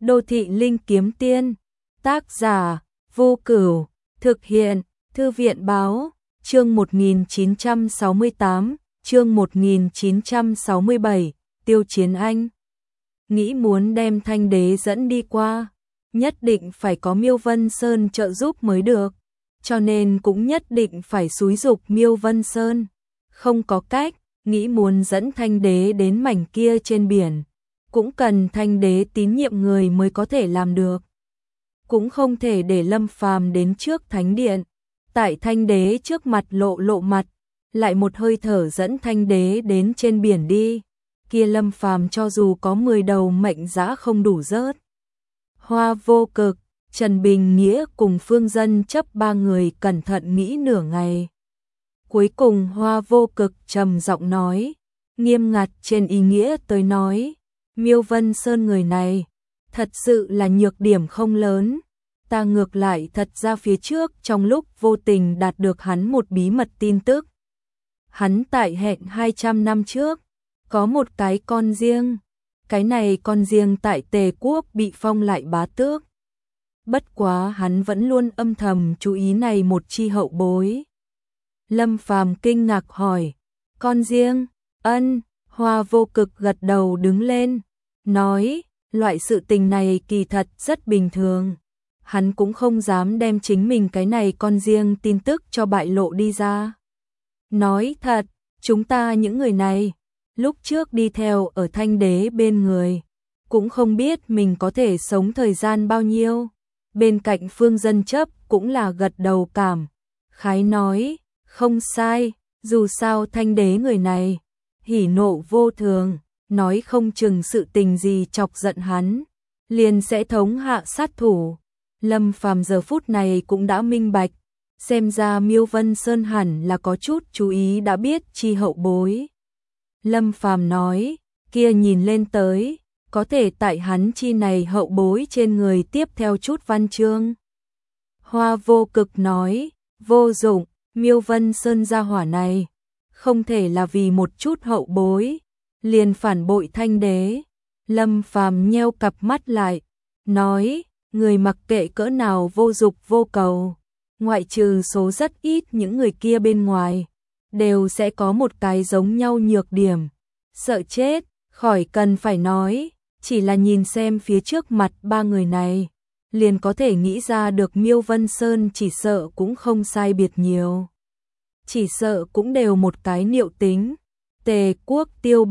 Đô thị linh kiếm tiên, tác giả, Vô Cửu, thực hiện, Thư viện báo, chương 1968, chương 1967, Tiêu Chiến Anh. Nghĩ muốn đem Thanh Đế dẫn đi qua, nhất định phải có Miêu Vân Sơn trợ giúp mới được, cho nên cũng nhất định phải xúi giục Miêu Vân Sơn. Không có cách, nghĩ muốn dẫn Thanh Đế đến mảnh kia trên biển, cũng cần Thanh Đế tín nhiệm người mới có thể làm được. Cũng không thể để Lâm Phàm đến trước thánh điện, tại Thanh Đế trước mặt lộ mặt, lại một hơi thở dẫn Thanh Đế đến trên biển đi. Kia Lâm Phàm cho dù có 10 đầu mệnh dã không đủ rớt. Hoa Vô Cực, Trần Bình Nghĩa cùng Phương Dân chấp ba người cẩn thận nghĩ nửa ngày. Cuối cùng Hoa Vô Cực trầm giọng nói, nghiêm ngặt trên ý nghĩa tới nói, Miêu Vân Sơn người này, thật sự là nhược điểm không lớn. Ta ngược lại thật ra phía trước trong lúc vô tình đạt được hắn một bí mật tin tức. Hắn tại hẹn 200 năm trước, có một cái con riêng. Cái này con riêng tại Tề Quốc bị phong lại bá tước. Bất quá hắn vẫn luôn âm thầm chú ý này một chi hậu bối. Lâm Phàm kinh ngạc hỏi, con riêng, ân, Hoa Vô Cực gật đầu đứng lên, nói, loại sự tình này kỳ thật rất bình thường. Hắn cũng không dám đem chính mình cái này con riêng tin tức cho bại lộ đi ra. Nói thật, chúng ta những người này, lúc trước đi theo ở Thanh Đế bên người, cũng không biết mình có thể sống thời gian bao nhiêu. Bên cạnh Phương Dân chấp cũng là gật đầu cảm khái nói, không sai, dù sao Thanh Đế người này, hỉ nộ vô thường, nói không chừng sự tình gì chọc giận hắn, liền sẽ thống hạ sát thủ. Lâm Phàm giờ phút này cũng đã minh bạch, xem ra Miêu Vân Sơn hẳn là có chút chú ý đã biết chi hậu bối. Lâm Phàm nói, kia nhìn lên tới, có thể tại hắn chi này hậu bối trên người tiếp theo chút văn chương. Hoa Vô Cực nói, vô dụng, Miêu Vân Sơn gia hỏa này, không thể là vì một chút hậu bối, liền phản bội Thanh Đế. Lâm Phàm nheo cặp mắt lại, nói, người mặc kệ cỡ nào vô dục vô cầu, ngoại trừ số rất ít những người kia bên ngoài, đều sẽ có một cái giống nhau nhược điểm. Sợ chết, khỏi cần phải nói, chỉ là nhìn xem phía trước mặt ba người này, liền có thể nghĩ ra được Miêu Vân Sơn chỉ sợ cũng không sai biệt nhiều. Chỉ sợ cũng đều một cái niệu tính. Tề Quốc Tiêu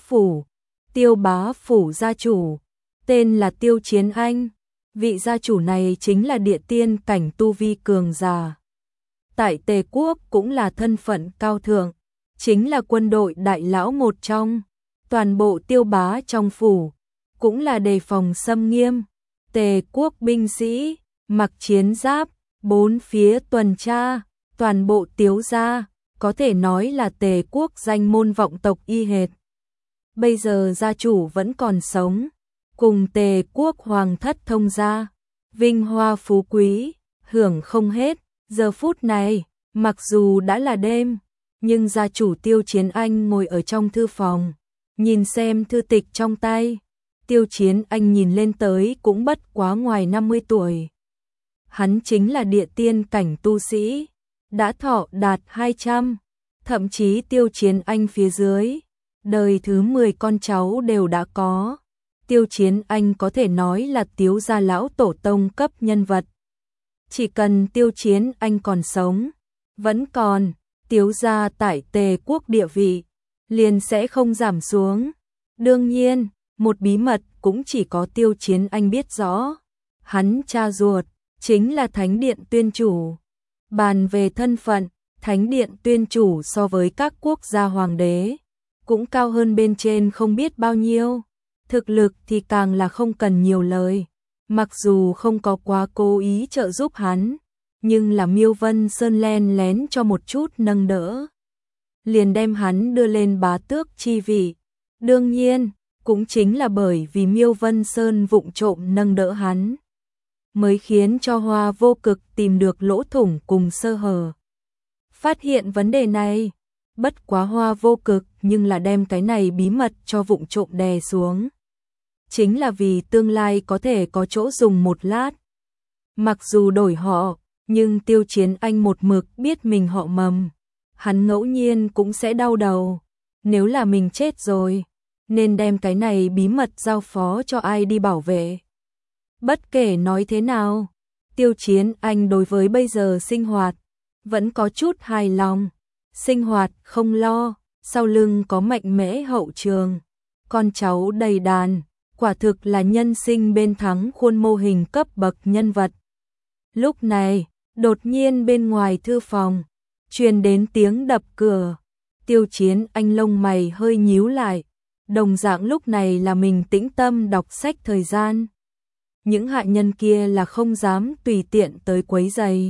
Bá Phủ gia chủ, tên là Tiêu Chiến Anh. Vị gia chủ này chính là địa tiên cảnh tu vi cường giả. Tại Tề Quốc cũng là thân phận cao thượng, chính là quân đội đại lão một trong. Toàn bộ Tiêu Bá trong phủ, cũng là đề phòng xâm nghiêm. Tề Quốc binh sĩ, mặc chiến giáp, bốn phía tuần tra, toàn bộ Tiếu gia, có thể nói là Tề Quốc danh môn vọng tộc y hệt. Bây giờ gia chủ vẫn còn sống, cùng Tề Quốc hoàng thất thông gia, vinh hoa phú quý, hưởng không hết. Giờ phút này, mặc dù đã là đêm, nhưng gia chủ Tiêu Chiến Anh ngồi ở trong thư phòng, nhìn xem thư tịch trong tay. Tiêu Chiến Anh nhìn lên tới cũng bất quá ngoài 50 tuổi. Hắn chính là địa tiên cảnh tu sĩ, đã thọ đạt 200, thậm chí Tiêu Chiến Anh phía dưới, đời thứ 10 con cháu đều đã có. Tiêu Chiến Anh có thể nói là Tiếu gia lão tổ tông cấp nhân vật. Chỉ cần Tiêu Chiến Anh còn sống, vẫn còn, Tiếu gia tại Tề Quốc địa vị, liền sẽ không giảm xuống. Đương nhiên, một bí mật cũng chỉ có Tiêu Chiến Anh biết rõ. Hắn cha ruột, chính là Thánh Điện Tuyên Chủ. Bàn về thân phận, Thánh Điện Tuyên Chủ so với các quốc gia hoàng đế, cũng cao hơn bên trên không biết bao nhiêu. Thực lực thì càng là không cần nhiều lời. Mặc dù không có quá cố ý trợ giúp hắn, nhưng là Miêu Vân Sơn len lén cho một chút nâng đỡ, liền đem hắn đưa lên bá tước chi vị. Đương nhiên, cũng chính là bởi vì Miêu Vân Sơn vụng trộm nâng đỡ hắn, mới khiến cho Hoa Vô Cực tìm được lỗ thủng cùng sơ hở. Phát hiện vấn đề này, bất quá Hoa Vô Cực nhưng là đem cái này bí mật cho vụng trộm đè xuống. chính là vì tương lai có thể có chỗ dùng một lát. Mặc dù đổi họ, nhưng Tiêu Chiến Anh một mực biết mình họ Mầm. Hắn ngẫu nhiên cũng sẽ đau đầu, nếu là mình chết rồi, nên đem cái này bí mật giao phó cho ai đi bảo vệ. Bất kể nói thế nào, Tiêu Chiến Anh đối với bây giờ sinh hoạt vẫn có chút hài lòng, sinh hoạt không lo, sau lưng có mạnh mẽ hậu trường, con cháu đầy đàn, quả thực là nhân sinh bên thắng khuôn mô hình cấp bậc nhân vật. Lúc này, đột nhiên bên ngoài thư phòng truyền đến tiếng đập cửa. Tiêu Chiến Anh lông mày hơi nhíu lại, đồng dạng lúc này là mình tĩnh tâm đọc sách thời gian. Những hạ nhân kia là không dám tùy tiện tới quấy rầy.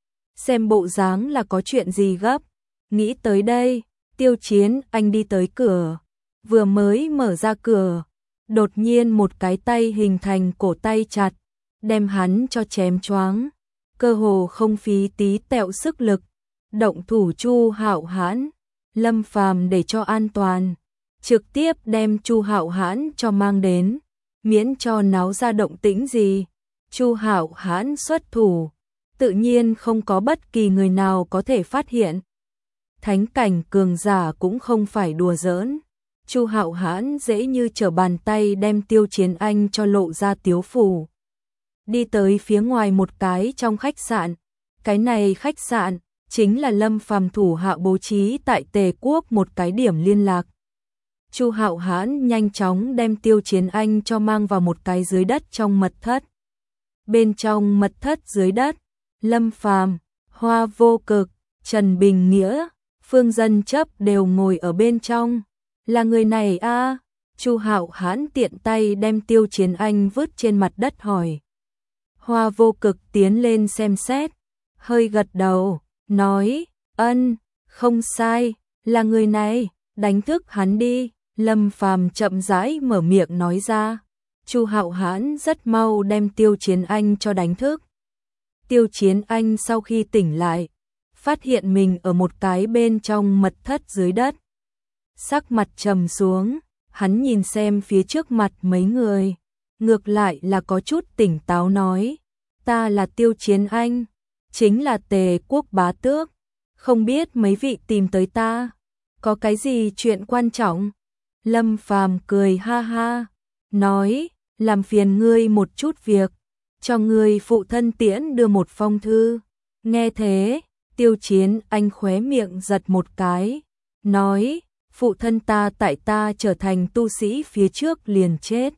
Xem bộ dáng là có chuyện gì gấp. Nghĩ tới đây, Tiêu Chiến Anh đi tới cửa, vừa mới mở ra cửa, đột nhiên một cái tay hình thành cổ tay chặt, đem hắn cho chém choáng, cơ hồ không phí tí tẹo sức lực, động thủ Chu Hạo Hãn. Lâm Phàm để cho an toàn, trực tiếp đem Chu Hạo Hãn cho mang đến, miễn cho náo ra động tĩnh gì. Chu Hạo Hãn xuất thủ, tự nhiên không có bất kỳ người nào có thể phát hiện. Thánh cảnh cường giả cũng không phải đùa giỡn. Chu Hạo Hãn dễ như trở bàn tay đem Tiêu Chiến Anh cho lộ ra tiếu phủ. Đi tới phía ngoài một cái trong khách sạn. Cái này khách sạn chính là Lâm Phàm thủ hạ bố trí tại Tề Quốc một cái điểm liên lạc. Chu Hạo Hãn nhanh chóng đem Tiêu Chiến Anh cho mang vào một cái dưới đất trong mật thất. Bên trong mật thất dưới đất, Lâm Phàm, Hoa Vô Cực, Trần Bình Nghĩa, Phương Dân Chấp đều ngồi ở bên trong. Là người này a? Chu Hạo Hãn tiện tay đem Tiêu Chiến Anh vứt trên mặt đất hỏi. Hoa Vô Cực tiến lên xem xét, hơi gật đầu, nói, ân, không sai, là người này, đánh thức hắn đi. Lâm Phàm chậm rãi mở miệng nói ra. Chu Hạo Hãn rất mau đem Tiêu Chiến Anh cho đánh thức. Tiêu Chiến Anh sau khi tỉnh lại, phát hiện mình ở một cái bên trong mật thất dưới đất. Sắc mặt trầm xuống, hắn nhìn xem phía trước mặt mấy người, ngược lại là có chút tỉnh táo nói, ta là Tiêu Chiến Anh, chính là Tề Quốc bá tước, không biết mấy vị tìm tới ta, có cái gì chuyện quan trọng? Lâm Phàm cười ha ha, nói, làm phiền ngươi một chút việc, cho ngươi phụ thân tiễn đưa một phong thư. Nghe thế, Tiêu Chiến Anh khóe miệng giật một cái, nói, phụ thân ta tại ta trở thành tu sĩ phía trước liền chết.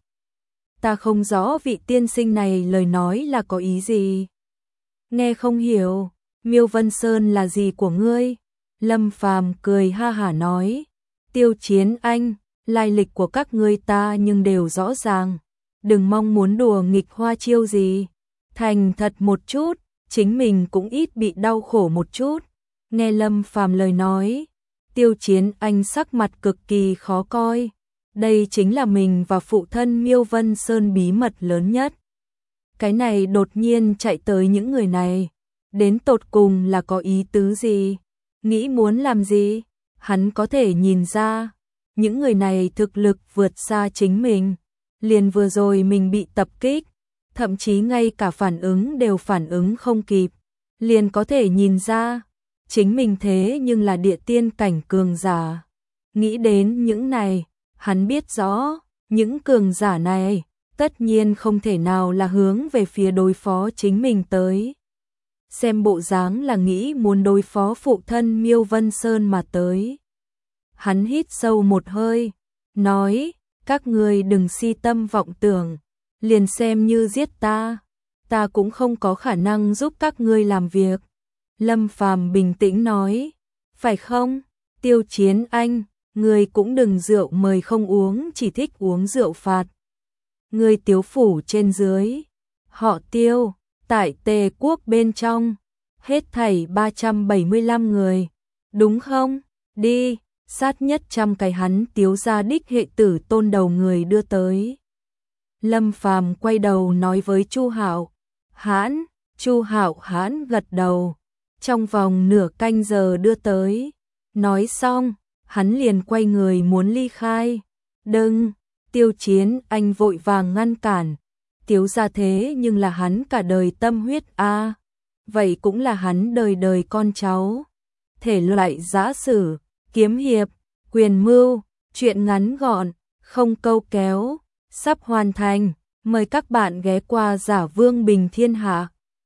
Ta không rõ vị tiên sinh này lời nói là có ý gì. Nghe không hiểu, Miêu Vân Sơn là gì của ngươi? Lâm Phàm cười ha hả nói, Tiêu Chiến Anh, lai lịch của các ngươi ta nhưng đều rõ ràng, đừng mong muốn đùa nghịch hoa chiêu gì, thành thật một chút, chính mình cũng ít bị đau khổ một chút. Nghe Lâm Phàm lời nói, Tiêu Chiến Anh sắc mặt cực kỳ khó coi, đây chính là mình và phụ thân Miêu Vân Sơn bí mật lớn nhất. Cái này đột nhiên chạy tới những người này, đến tột cùng là có ý tứ gì, nghĩ muốn làm gì, hắn có thể nhìn ra. Những người này thực lực vượt xa chính mình, liền vừa rồi mình bị tập kích, thậm chí ngay cả phản ứng đều phản ứng không kịp, liền có thể nhìn ra, chính mình thế nhưng là địa tiên cảnh cường giả. Nghĩ đến những này, hắn biết rõ, những cường giả này, tất nhiên không thể nào là hướng về phía đối phó chính mình tới. Xem bộ dáng là nghĩ muốn đối phó phụ thân Miêu Vân Sơn mà tới. Hắn hít sâu một hơi, nói, các ngươi đừng si tâm vọng tưởng, liền xem như giết ta cũng không có khả năng giúp các ngươi làm việc. Lâm Phàm bình tĩnh nói, phải không, Tiêu Chiến Anh, ngươi cũng đừng rượu mời không uống, chỉ thích uống rượu phạt. Ngươi Tiếu phủ trên dưới, họ Tiêu, tại Tề Quốc bên trong, hết thảy 375 người, đúng không? Đi, sát nhất 100 cái hắn Tiếu gia đích hệ tử tôn đầu người đưa tới. Lâm Phàm quay đầu nói với Chu Hạo Hãn, Chu Hạo Hãn gật đầu, trong vòng nửa canh giờ đưa tới. Nói xong, hắn liền quay người muốn ly khai. Đừng, Tiêu Chiến anh vội vàng ngăn cản, Tiếu gia thế nhưng là hắn cả đời tâm huyết a, vậy cũng là hắn đời đời con cháu. Thể loại giã sử, kiếm hiệp, quyền mưu, truyện ngắn gọn, không câu kéo, sắp hoàn thành, mời các bạn ghé qua Giả Vương Bình Thiên Hạ.